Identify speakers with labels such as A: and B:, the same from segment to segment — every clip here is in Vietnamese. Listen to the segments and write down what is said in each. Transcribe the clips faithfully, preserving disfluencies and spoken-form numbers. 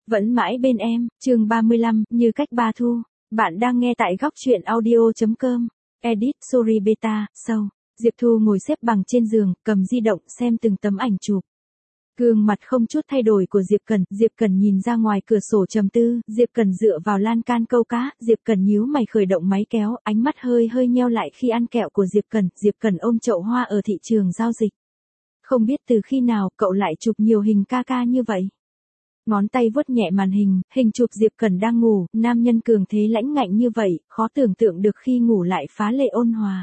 A: Vẫn mãi bên em, chương ba mươi lăm, như cách ba thu. Bạn đang nghe tại góc truyện audio.com. Edit Sorry Beta, Show. Diệp Thu ngồi xếp bằng trên giường, cầm di động xem từng tấm ảnh chụp. Gương mặt không chút thay đổi của Diệp Cần, Diệp Cần nhìn ra ngoài cửa sổ trầm tư, Diệp Cần dựa vào lan can câu cá, Diệp Cần nhíu mày khởi động máy kéo, ánh mắt hơi hơi nheo lại khi ăn kẹo của Diệp Cần, Diệp Cần ôm chậu hoa ở thị trường giao dịch. Không biết từ khi nào cậu lại chụp nhiều hình ca ca như vậy. Ngón tay vuốt nhẹ màn hình, hình chụp Diệp Cần đang ngủ, nam nhân cường thế lãnh ngạnh như vậy, khó tưởng tượng được khi ngủ lại phá lệ ôn hòa.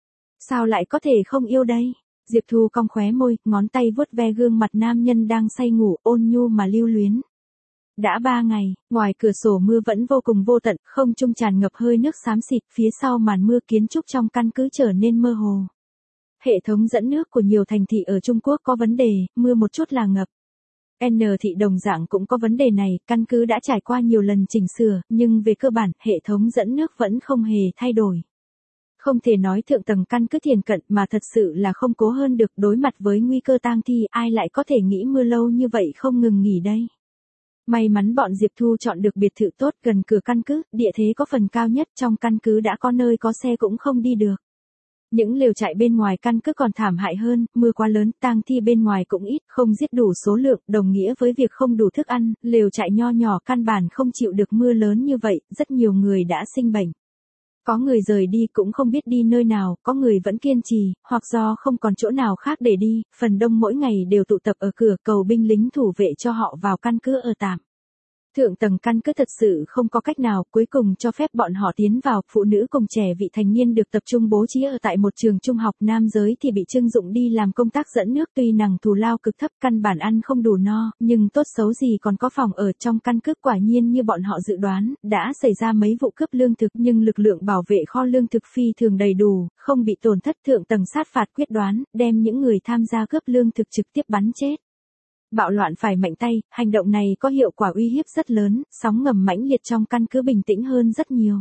A: Sao lại có thể không yêu đây? Diệp Thu cong khóe môi, ngón tay vuốt ve gương mặt nam nhân đang say ngủ, ôn nhu mà lưu luyến. Đã ba ngày, ngoài cửa sổ mưa vẫn vô cùng vô tận, không trung tràn ngập hơi nước xám xịt, phía sau màn mưa kiến trúc trong căn cứ trở nên mơ hồ. Hệ thống dẫn nước của nhiều thành thị ở Trung Quốc có vấn đề, mưa một chút là ngập. N thị đồng dạng cũng có vấn đề này, căn cứ đã trải qua nhiều lần chỉnh sửa, nhưng về cơ bản, hệ thống dẫn nước vẫn không hề thay đổi. Không thể nói thượng tầng căn cứ thiền cận mà thật sự là không cố hơn được, đối mặt với nguy cơ tang thi, ai lại có thể nghĩ mưa lâu như vậy không ngừng nghỉ đây. May mắn bọn Diệp Thu chọn được biệt thự tốt gần cửa căn cứ, địa thế có phần cao nhất trong căn cứ, đã có nơi có xe cũng không đi được. Những lều trại bên ngoài căn cứ còn thảm hại hơn, mưa quá lớn, tang thi bên ngoài cũng ít, không giết đủ số lượng, đồng nghĩa với việc không đủ thức ăn, lều trại nho nhỏ căn bản không chịu được mưa lớn như vậy, rất nhiều người đã sinh bệnh. Có người rời đi cũng không biết đi nơi nào, có người vẫn kiên trì, hoặc do không còn chỗ nào khác để đi, phần đông mỗi ngày đều tụ tập ở cửa cầu binh lính thủ vệ cho họ vào căn cứ ở tạm. Thượng tầng căn cứ thật sự không có cách nào, cuối cùng cho phép bọn họ tiến vào, phụ nữ cùng trẻ vị thành niên được tập trung bố trí ở tại một trường trung học, nam giới thì bị trưng dụng đi làm công tác dẫn nước, tuy năng thù lao cực thấp, căn bản ăn không đủ no, nhưng tốt xấu gì còn có phòng ở trong căn cứ. Quả nhiên như bọn họ dự đoán, đã xảy ra mấy vụ cướp lương thực nhưng lực lượng bảo vệ kho lương thực phi thường đầy đủ, không bị tổn thất. Thượng tầng sát phạt quyết đoán, đem những người tham gia cướp lương thực trực tiếp bắn chết. Bạo loạn phải mạnh tay, hành động này có hiệu quả uy hiếp rất lớn, sóng ngầm mãnh liệt trong căn cứ bình tĩnh hơn rất nhiều.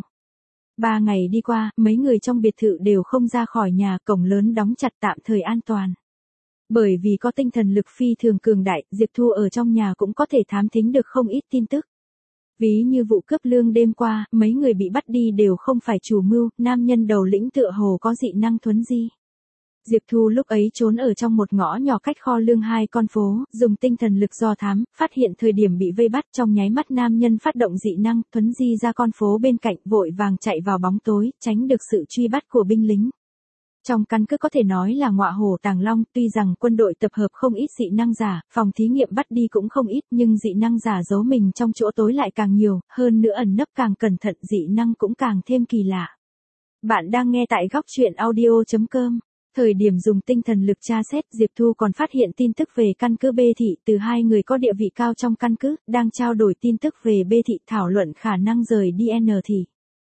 A: Ba ngày đi qua, mấy người trong biệt thự đều không ra khỏi nhà, cổng lớn đóng chặt tạm thời an toàn. Bởi vì có tinh thần lực phi thường cường đại, Diệp Thu ở trong nhà cũng có thể thám thính được không ít tin tức. Ví như vụ cướp lương đêm qua, mấy người bị bắt đi đều không phải chủ mưu, nam nhân đầu lĩnh tựa hồ có dị năng thuấn di. Diệp Thu lúc ấy trốn ở trong một ngõ nhỏ cách kho lương hai con phố, dùng tinh thần lực do thám, phát hiện thời điểm bị vây bắt, trong nháy mắt nam nhân phát động dị năng, thuấn di ra con phố bên cạnh, vội vàng chạy vào bóng tối, tránh được sự truy bắt của binh lính. Trong căn cứ có thể nói là ngọa hổ tàng long, tuy rằng quân đội tập hợp không ít dị năng giả, phòng thí nghiệm bắt đi cũng không ít, nhưng dị năng giả giấu mình trong chỗ tối lại càng nhiều, hơn nữa ẩn nấp càng cẩn thận, dị năng cũng càng thêm kỳ lạ. Bạn đang nghe tại góc truyện audio.com. Thời điểm dùng tinh thần lực tra xét, Diệp Thu còn phát hiện tin tức về căn cứ B thị từ hai người có địa vị cao trong căn cứ, đang trao đổi tin tức về B thị, thảo luận khả năng rời đi N thị.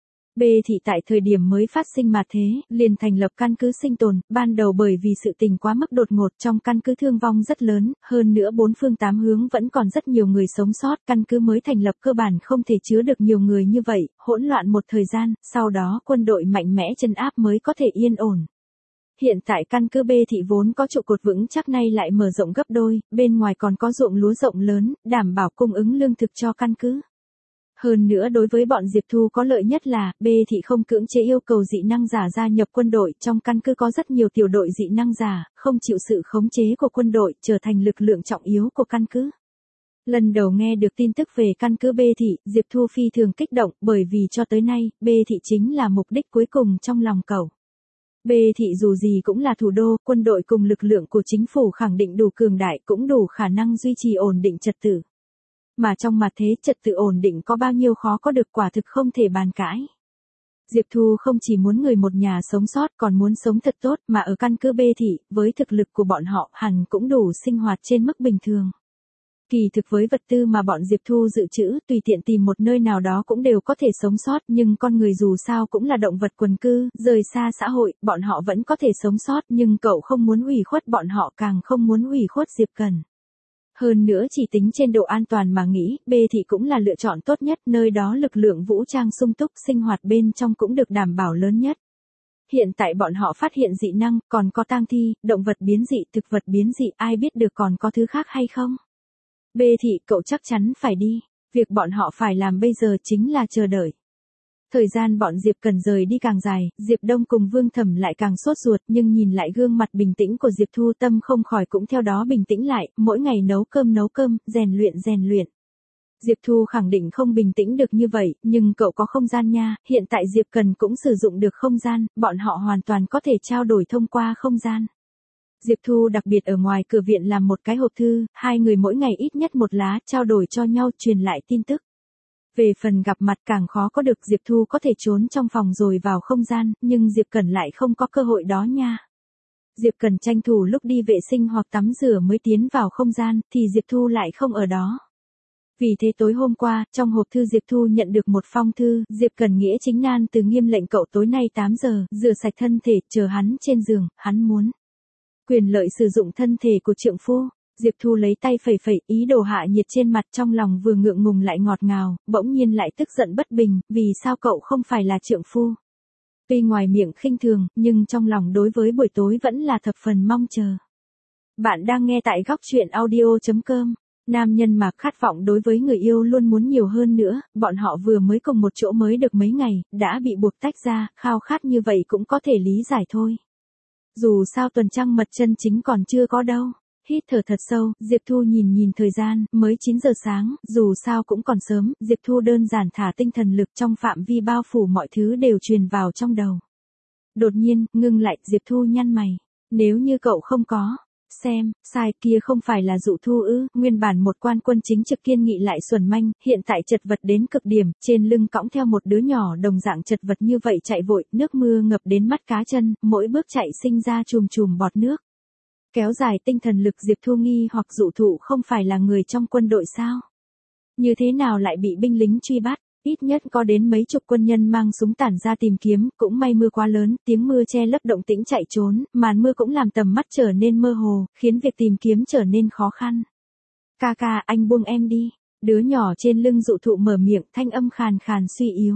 A: B thị tại thời điểm mới phát sinh mà thế, liền thành lập căn cứ sinh tồn, ban đầu bởi vì sự tình quá mức đột ngột trong căn cứ thương vong rất lớn, hơn nữa bốn phương tám hướng vẫn còn rất nhiều người sống sót, căn cứ mới thành lập cơ bản không thể chứa được nhiều người như vậy, hỗn loạn một thời gian, sau đó quân đội mạnh mẽ trấn áp mới có thể yên ổn. Hiện tại căn cứ B thị vốn có trụ cột vững chắc nay lại mở rộng gấp đôi, bên ngoài còn có ruộng lúa rộng lớn, đảm bảo cung ứng lương thực cho căn cứ. Hơn nữa đối với bọn Diệp Thu có lợi nhất là, B thị không cưỡng chế yêu cầu dị năng giả gia nhập quân đội, trong căn cứ có rất nhiều tiểu đội dị năng giả, không chịu sự khống chế của quân đội, trở thành lực lượng trọng yếu của căn cứ. Lần đầu nghe được tin tức về căn cứ B thị, Diệp Thu phi thường kích động, bởi vì cho tới nay, B thị chính là mục đích cuối cùng trong lòng cậu. B thị dù gì cũng là thủ đô, quân đội cùng lực lượng của chính phủ khẳng định đủ cường đại, cũng đủ khả năng duy trì ổn định trật tự. Mà trong mặt thế, trật tự ổn định có bao nhiêu khó có được, quả thực không thể bàn cãi. Diệp Thu không chỉ muốn người một nhà sống sót, còn muốn sống thật tốt, mà ở căn cứ B thị, với thực lực của bọn họ, hẳn cũng đủ sinh hoạt trên mức bình thường. Kỳ thực với vật tư mà bọn Diệp Thu dự trữ, tùy tiện tìm một nơi nào đó cũng đều có thể sống sót, nhưng con người dù sao cũng là động vật quần cư, rời xa xã hội, bọn họ vẫn có thể sống sót, nhưng cậu không muốn ủy khuất bọn họ, càng không muốn ủy khuất Diệp Cần. Hơn nữa chỉ tính trên độ an toàn mà nghĩ, B thị cũng là lựa chọn tốt nhất, nơi đó lực lượng vũ trang sung túc, sinh hoạt bên trong cũng được đảm bảo lớn nhất. Hiện tại bọn họ phát hiện dị năng, còn có tang thi, động vật biến dị, thực vật biến dị, ai biết được còn có thứ khác hay không? B thị, cậu chắc chắn phải đi. Việc bọn họ phải làm bây giờ chính là chờ đợi. Thời gian bọn Diệp Cần rời đi càng dài, Diệp Đông cùng Vương Thẩm lại càng sốt ruột, nhưng nhìn lại gương mặt bình tĩnh của Diệp Thu, tâm không khỏi cũng theo đó bình tĩnh lại, mỗi ngày nấu cơm nấu cơm, rèn luyện rèn luyện. Diệp Thu khẳng định không bình tĩnh được như vậy, nhưng cậu có không gian nha, hiện tại Diệp Cần cũng sử dụng được không gian, bọn họ hoàn toàn có thể trao đổi thông qua không gian. Diệp Thu đặc biệt ở ngoài cửa viện làm một cái hộp thư, hai người mỗi ngày ít nhất một lá, trao đổi cho nhau, truyền lại tin tức. Về phần gặp mặt càng khó có được, Diệp Thu có thể trốn trong phòng rồi vào không gian, nhưng Diệp Cần lại không có cơ hội đó nha. Diệp Cần tranh thủ lúc đi vệ sinh hoặc tắm rửa mới tiến vào không gian, thì Diệp Thu lại không ở đó. Vì thế tối hôm qua, trong hộp thư Diệp Thu nhận được một phong thư, Diệp Cần nghĩa chính nan từ nghiêm lệnh cậu tối nay tám giờ, rửa sạch thân thể, chờ hắn trên giường, hắn muốn quyền lợi sử dụng thân thể của trượng phu. Diệp Thu lấy tay phẩy phẩy, ý đồ hạ nhiệt trên mặt, trong lòng vừa ngượng ngùng lại ngọt ngào, bỗng nhiên lại tức giận bất bình, vì sao cậu không phải là trượng phu. Tuy ngoài miệng khinh thường, nhưng trong lòng đối với buổi tối vẫn là thập phần mong chờ. Bạn đang nghe tại góc truyện audio chấm com. Nam nhân mà khát vọng đối với người yêu luôn muốn nhiều hơn nữa, bọn họ vừa mới cùng một chỗ mới được mấy ngày, đã bị buộc tách ra, khao khát như vậy cũng có thể lý giải thôi. Dù sao tuần trăng mật chân chính còn chưa có đâu. Hít thở thật sâu, Diệp Thu nhìn nhìn thời gian, mới chín giờ sáng, dù sao cũng còn sớm, Diệp Thu đơn giản thả tinh thần lực trong phạm vi bao phủ mọi thứ đều truyền vào trong đầu. Đột nhiên, ngưng lại, Diệp Thu nhăn mày. Nếu như cậu không có, xem, sai kia không phải là Dụ Thu ư, nguyên bản một quan quân chính trực kiên nghị lại xuẩn manh, hiện tại chật vật đến cực điểm, trên lưng cõng theo một đứa nhỏ đồng dạng chật vật như vậy chạy vội, nước mưa ngập đến mắt cá chân, mỗi bước chạy sinh ra chùm chùm bọt nước. Kéo dài tinh thần lực, Diệp Thu nghi hoặc Dụ Thụ không phải là người trong quân đội sao? Như thế nào lại bị binh lính truy bắt? Ít nhất có đến mấy chục quân nhân mang súng tản ra tìm kiếm, cũng may mưa quá lớn, tiếng mưa che lấp động tĩnh chạy trốn, màn mưa cũng làm tầm mắt trở nên mơ hồ, khiến việc tìm kiếm trở nên khó khăn. Ca ca, anh buông em đi. Đứa nhỏ trên lưng Dụ Thụ mở miệng, thanh âm khàn khàn suy yếu.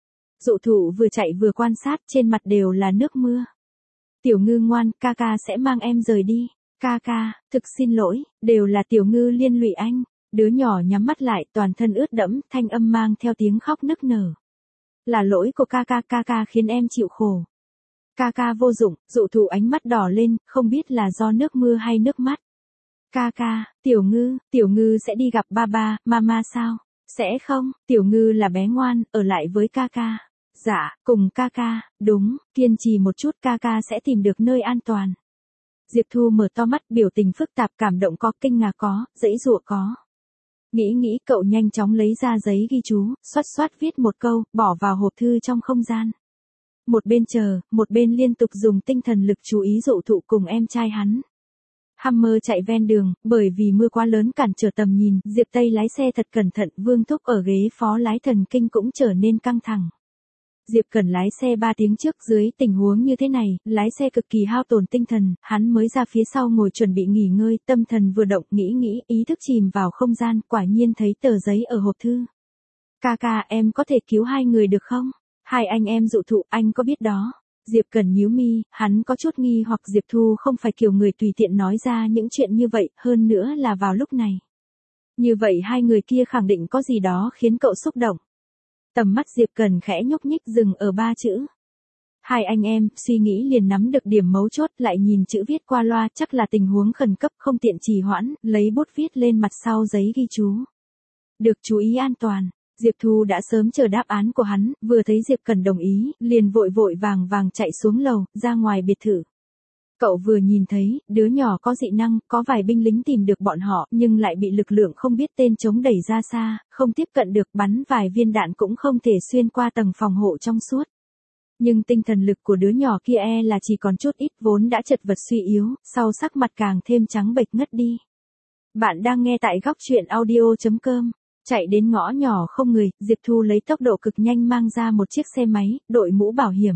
A: Dụ Thụ vừa chạy vừa quan sát, trên mặt đều là nước mưa. Tiểu Ngư ngoan, ca ca sẽ mang em rời đi. Ca ca, thực xin lỗi, đều là Tiểu Ngư liên lụy anh. Đứa nhỏ nhắm mắt lại, toàn thân ướt đẫm, thanh âm mang theo tiếng khóc nức nở. Là lỗi của ca ca, ca ca khiến em chịu khổ. Ca ca vô dụng, Dụ Thụ ánh mắt đỏ lên, không biết là do nước mưa hay nước mắt. Ca ca, Tiểu Ngư, Tiểu Ngư sẽ đi gặp ba ba, mama sao? Sẽ không, Tiểu Ngư là bé ngoan, ở lại với ca ca. Dạ, cùng ca ca, đúng, kiên trì một chút, ca ca sẽ tìm được nơi an toàn. Diệp Thu mở to mắt, biểu tình phức tạp, cảm động có, kinh ngạc có, dãy dụa có. Nghĩ nghĩ, cậu nhanh chóng lấy ra giấy ghi chú, xoát xoát viết một câu, bỏ vào hộp thư trong không gian. Một bên chờ, một bên liên tục dùng tinh thần lực chú ý Dụ Thụ cùng em trai hắn. Hammer chạy ven đường, bởi vì mưa quá lớn cản trở tầm nhìn, Diệp Tây lái xe thật cẩn thận, Vương Thúc ở ghế phó lái thần kinh cũng trở nên căng thẳng. Diệp Cần lái xe ba tiếng trước, dưới tình huống như thế này, lái xe cực kỳ hao tổn tinh thần, hắn mới ra phía sau ngồi chuẩn bị nghỉ ngơi, tâm thần vừa động, nghĩ nghĩ, ý thức chìm vào không gian, quả nhiên thấy tờ giấy ở hộp thư. Ca ca, em có thể cứu hai người được không? Hai anh em Dụ Thụ, anh có biết đó. Diệp Cần nhíu mi, hắn có chút nghi hoặc Diệp Thu không phải kiểu người tùy tiện nói ra những chuyện như vậy, hơn nữa là vào lúc này. Như vậy hai người kia khẳng định có gì đó khiến cậu xúc động. Tầm mắt Diệp Cần khẽ nhúc nhích, dừng ở ba chữ. Hai anh em, suy nghĩ liền nắm được điểm mấu chốt, lại nhìn chữ viết qua loa, chắc là tình huống khẩn cấp, không tiện trì hoãn, lấy bút viết lên mặt sau giấy ghi chú. Được chú ý an toàn. Diệp Thu đã sớm chờ đáp án của hắn, vừa thấy Diệp Cần đồng ý, liền vội vội vàng vàng chạy xuống lầu, ra ngoài biệt thự. Cậu vừa nhìn thấy, đứa nhỏ có dị năng, có vài binh lính tìm được bọn họ, nhưng lại bị lực lượng không biết tên chống đẩy ra xa, không tiếp cận được, bắn vài viên đạn cũng không thể xuyên qua tầng phòng hộ trong suốt. Nhưng tinh thần lực của đứa nhỏ kia e là chỉ còn chút ít, vốn đã chật vật suy yếu, sau sắc mặt càng thêm trắng bệch ngất đi. Bạn đang nghe tại góc truyện audio chấm com. Chạy đến ngõ nhỏ không người, Diệp Thu lấy tốc độ cực nhanh mang ra một chiếc xe máy, đội mũ bảo hiểm.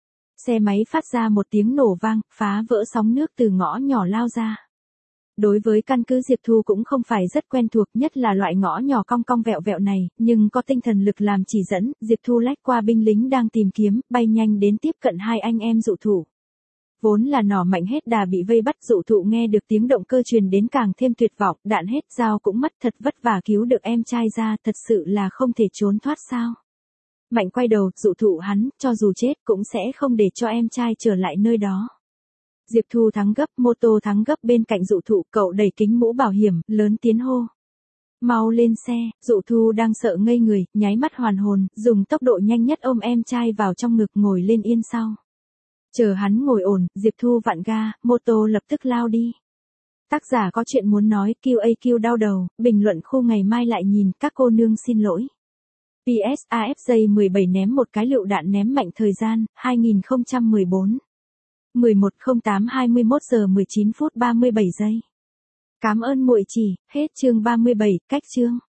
A: Xe máy phát ra một tiếng nổ vang, phá vỡ sóng nước từ ngõ nhỏ lao ra. Đối với căn cứ Diệp Thu cũng không phải rất quen thuộc, nhất là loại ngõ nhỏ cong cong vẹo vẹo này, nhưng có tinh thần lực làm chỉ dẫn, Diệp Thu lách qua binh lính đang tìm kiếm, bay nhanh đến tiếp cận hai anh em Dụ Thụ. Vốn là nỏ mạnh hết đà bị vây bắt, Dụ Thụ nghe được tiếng động cơ truyền đến càng thêm tuyệt vọng, đạn hết dao cũng mất, thật vất vả cứu được em trai ra, thật sự là không thể trốn thoát sao. Mạnh quay đầu, Dụ Thụ hắn, cho dù chết cũng sẽ không để cho em trai trở lại nơi đó. Diệp Thu thắng gấp, mô tô thắng gấp bên cạnh Dụ Thụ, cậu đẩy kính mũ bảo hiểm, lớn tiếng hô. Mau lên xe. Dụ Thu đang sợ ngây người, nháy mắt hoàn hồn, dùng tốc độ nhanh nhất ôm em trai vào trong ngực, ngồi lên yên sau. Chờ hắn ngồi ổn, Diệp Thu vặn ga, mô tô lập tức lao đi. Tác giả có chuyện muốn nói, Q A Q đau đầu, bình luận khu ngày mai lại nhìn, các cô nương xin lỗi. P S A F J mười bảy ném một cái lựu đạn ném mạnh, thời gian, hai nghìn không trăm mười bốn. mười một không tám hai mươi mốt giờ mười chín phút ba mươi bảy giây. Cảm ơn muội chỉ, hết chương ba mươi bảy, cách chương.